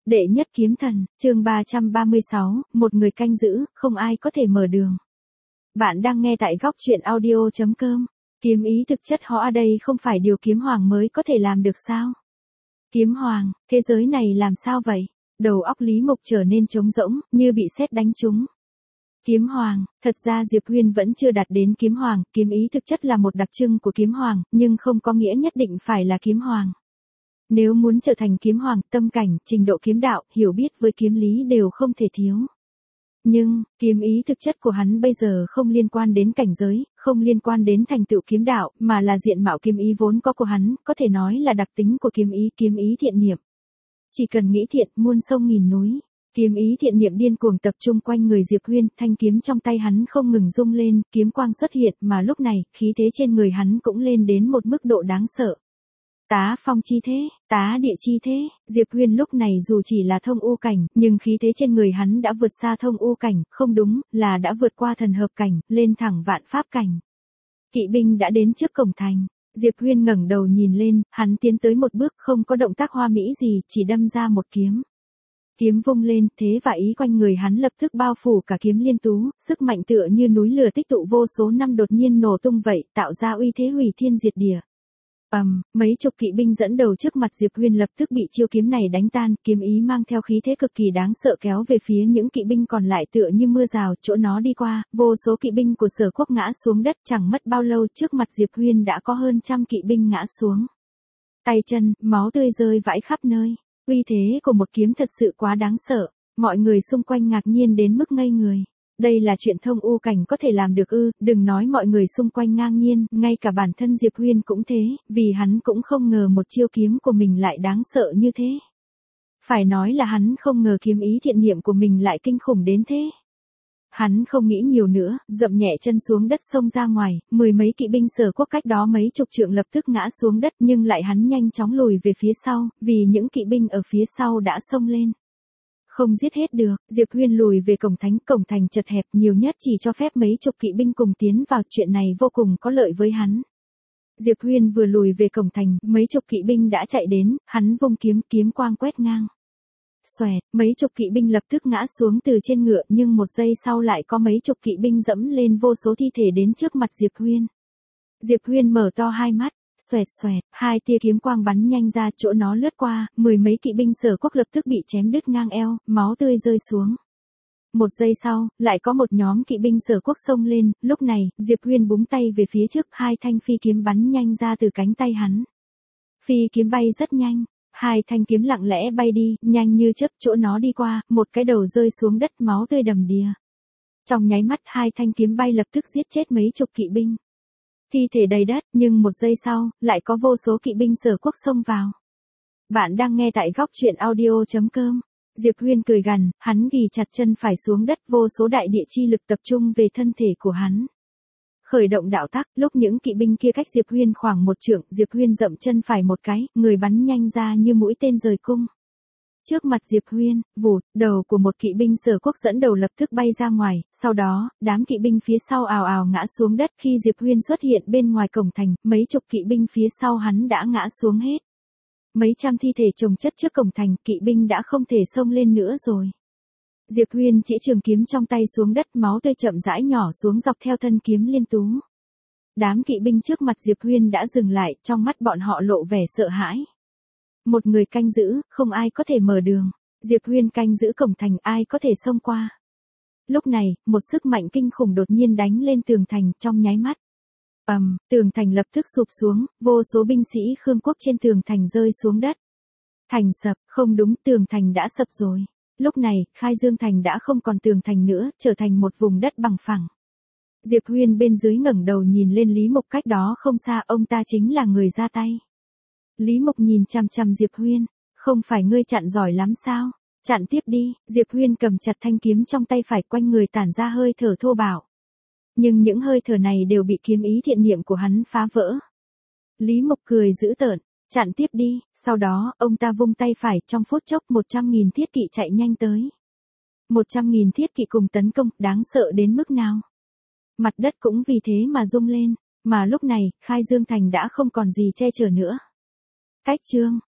Đệ nhất kiếm thần, chương 336, một người canh giữ, không ai có thể mở đường. Bạn đang nghe tại góc truyện audio.com. Kiếm ý thực chất họ ở đây không phải điều kiếm hoàng mới có thể làm được sao? Kiếm hoàng, thế giới này làm sao vậy? Đầu óc Lý Mục trở nên trống rỗng, như bị sét đánh trúng. Kiếm hoàng, thật ra Diệp Huyên vẫn chưa đạt đến kiếm hoàng, kiếm ý thực chất là một đặc trưng của kiếm hoàng, nhưng không có nghĩa nhất định phải là kiếm hoàng. Nếu muốn trở thành kiếm hoàng, tâm cảnh, trình độ kiếm đạo, hiểu biết với kiếm lý đều không thể thiếu. Nhưng, kiếm ý thực chất của hắn bây giờ không liên quan đến cảnh giới, không liên quan đến thành tựu kiếm đạo, mà là diện mạo kiếm ý vốn có của hắn, có thể nói là đặc tính của kiếm ý thiện niệm. Chỉ cần nghĩ thiện, muôn sông nghìn núi. Kiếm ý thiện niệm điên cuồng tập trung quanh người Diệp Huyên, thanh kiếm trong tay hắn không ngừng rung lên, kiếm quang xuất hiện, mà lúc này, khí thế trên người hắn cũng lên đến một mức độ đáng sợ. Tá phong chi thế, tá địa chi thế, Diệp Huyên lúc này dù chỉ là thông u cảnh, nhưng khí thế trên người hắn đã vượt xa thông u cảnh, không đúng, là đã vượt qua thần hợp cảnh, lên thẳng vạn pháp cảnh. Kỵ binh đã đến trước cổng thành, Diệp Huyên ngẩng đầu nhìn lên, hắn tiến tới một bước không có động tác hoa mỹ gì, chỉ đâm ra một kiếm. Kiếm vung lên, thế và ý quanh người hắn lập tức bao phủ cả kiếm liên tú, sức mạnh tựa như núi lửa tích tụ vô số năm đột nhiên nổ tung vậy, tạo ra uy thế hủy thiên diệt địa. Mấy chục kỵ binh dẫn đầu trước mặt Diệp Huyên lập tức bị chiêu kiếm này đánh tan, kiếm ý mang theo khí thế cực kỳ đáng sợ kéo về phía những kỵ binh còn lại tựa như mưa rào, chỗ nó đi qua, vô số kỵ binh của Sở Quốc ngã xuống đất, chẳng mất bao lâu trước mặt Diệp Huyên đã có hơn trăm kỵ binh ngã xuống. Tay chân, máu tươi rơi vãi khắp nơi, uy thế của một kiếm thật sự quá đáng sợ, mọi người xung quanh ngạc nhiên đến mức ngây người. Đây là chuyện thông u cảnh có thể làm được ư, đừng nói mọi người xung quanh ngang nhiên, ngay cả bản thân Diệp Huyên cũng thế, vì hắn cũng không ngờ một chiêu kiếm của mình lại đáng sợ như thế. Phải nói là hắn không ngờ kiếm ý thiện niệm của mình lại kinh khủng đến thế. Hắn không nghĩ nhiều nữa, dậm nhẹ chân xuống đất xông ra ngoài, mười mấy kỵ binh Sở Quốc cách đó mấy chục trượng lập tức ngã xuống đất nhưng lại hắn nhanh chóng lùi về phía sau, vì những kỵ binh ở phía sau đã xông lên. Không giết hết được, Diệp Huyên lùi về cổng thành chật hẹp nhiều nhất chỉ cho phép mấy chục kỵ binh cùng tiến vào, chuyện này vô cùng có lợi với hắn. Diệp Huyên vừa lùi về cổng thành, mấy chục kỵ binh đã chạy đến, hắn vung kiếm quang quét ngang. Xoẹt, mấy chục kỵ binh lập tức ngã xuống từ trên ngựa nhưng một giây sau lại có mấy chục kỵ binh dẫm lên vô số thi thể đến trước mặt Diệp Huyên. Diệp Huyên mở to hai mắt. Xoẹt xoẹt, hai tia kiếm quang bắn nhanh ra, chỗ nó lướt qua, mười mấy kỵ binh Sở Quốc lập tức bị chém đứt ngang eo, máu tươi rơi xuống. Một giây sau, lại có một nhóm kỵ binh Sở Quốc xông lên, lúc này, Diệp Huyên búng tay về phía trước, hai thanh phi kiếm bắn nhanh ra từ cánh tay hắn. Phi kiếm bay rất nhanh, hai thanh kiếm lặng lẽ bay đi, nhanh như chớp, chỗ nó đi qua, một cái đầu rơi xuống đất, máu tươi đầm đìa. Trong nháy mắt hai thanh kiếm bay lập tức giết chết mấy chục kỵ binh. Thi thể đầy đất, nhưng một giây sau, lại có vô số kỵ binh Sở Quốc xông vào. Bạn đang nghe tại góc truyện audio.com. Diệp Huyên cười gằn, hắn ghì chặt chân phải xuống đất, vô số đại địa chi lực tập trung về thân thể của hắn. Khởi động đạo tắc, lúc những kỵ binh kia cách Diệp Huyên khoảng một trượng, Diệp Huyên dậm chân phải một cái, người bắn nhanh ra như mũi tên rời cung. Trước mặt Diệp Huyên, vụt, đầu của một kỵ binh Sở Quốc dẫn đầu lập tức bay ra ngoài, sau đó, đám kỵ binh phía sau ào ào ngã xuống đất khi Diệp Huyên xuất hiện bên ngoài cổng thành, mấy chục kỵ binh phía sau hắn đã ngã xuống hết. Mấy trăm thi thể chồng chất trước cổng thành, kỵ binh đã không thể xông lên nữa rồi. Diệp Huyên chỉ trường kiếm trong tay xuống đất, máu tươi chậm rãi nhỏ xuống dọc theo thân kiếm liên tú. Đám kỵ binh trước mặt Diệp Huyên đã dừng lại, trong mắt bọn họ lộ vẻ sợ hãi. Một người canh giữ, không ai có thể mở đường. Diệp Huyên canh giữ cổng thành, ai có thể xông qua. Lúc này, một sức mạnh kinh khủng đột nhiên đánh lên tường thành, trong nháy mắt. Tường thành lập tức sụp xuống, vô số binh sĩ Khương Quốc trên tường thành rơi xuống đất. Thành sập, không đúng, tường thành đã sập rồi. Lúc này, Khai Dương thành đã không còn tường thành nữa, trở thành một vùng đất bằng phẳng. Diệp Huyên bên dưới ngẩng đầu nhìn lên Lý Mục cách đó không xa, ông ta chính là người ra tay. Lý Mục nhìn chằm chằm Diệp Huyên, không phải ngươi chặn giỏi lắm sao? Chặn tiếp đi, Diệp Huyên cầm chặt thanh kiếm trong tay phải, quanh người tản ra hơi thở thô bạo. Nhưng những hơi thở này đều bị kiếm ý thiện niệm của hắn phá vỡ. Lý Mục cười dữ tợn, chặn tiếp đi, sau đó, ông ta vung tay phải, trong phút chốc 100.000 thiết kỵ chạy nhanh tới. 100.000 thiết kỵ cùng tấn công, đáng sợ đến mức nào? Mặt đất cũng vì thế mà rung lên, mà lúc này, Khai Dương thành đã không còn gì che chở nữa. Cách chương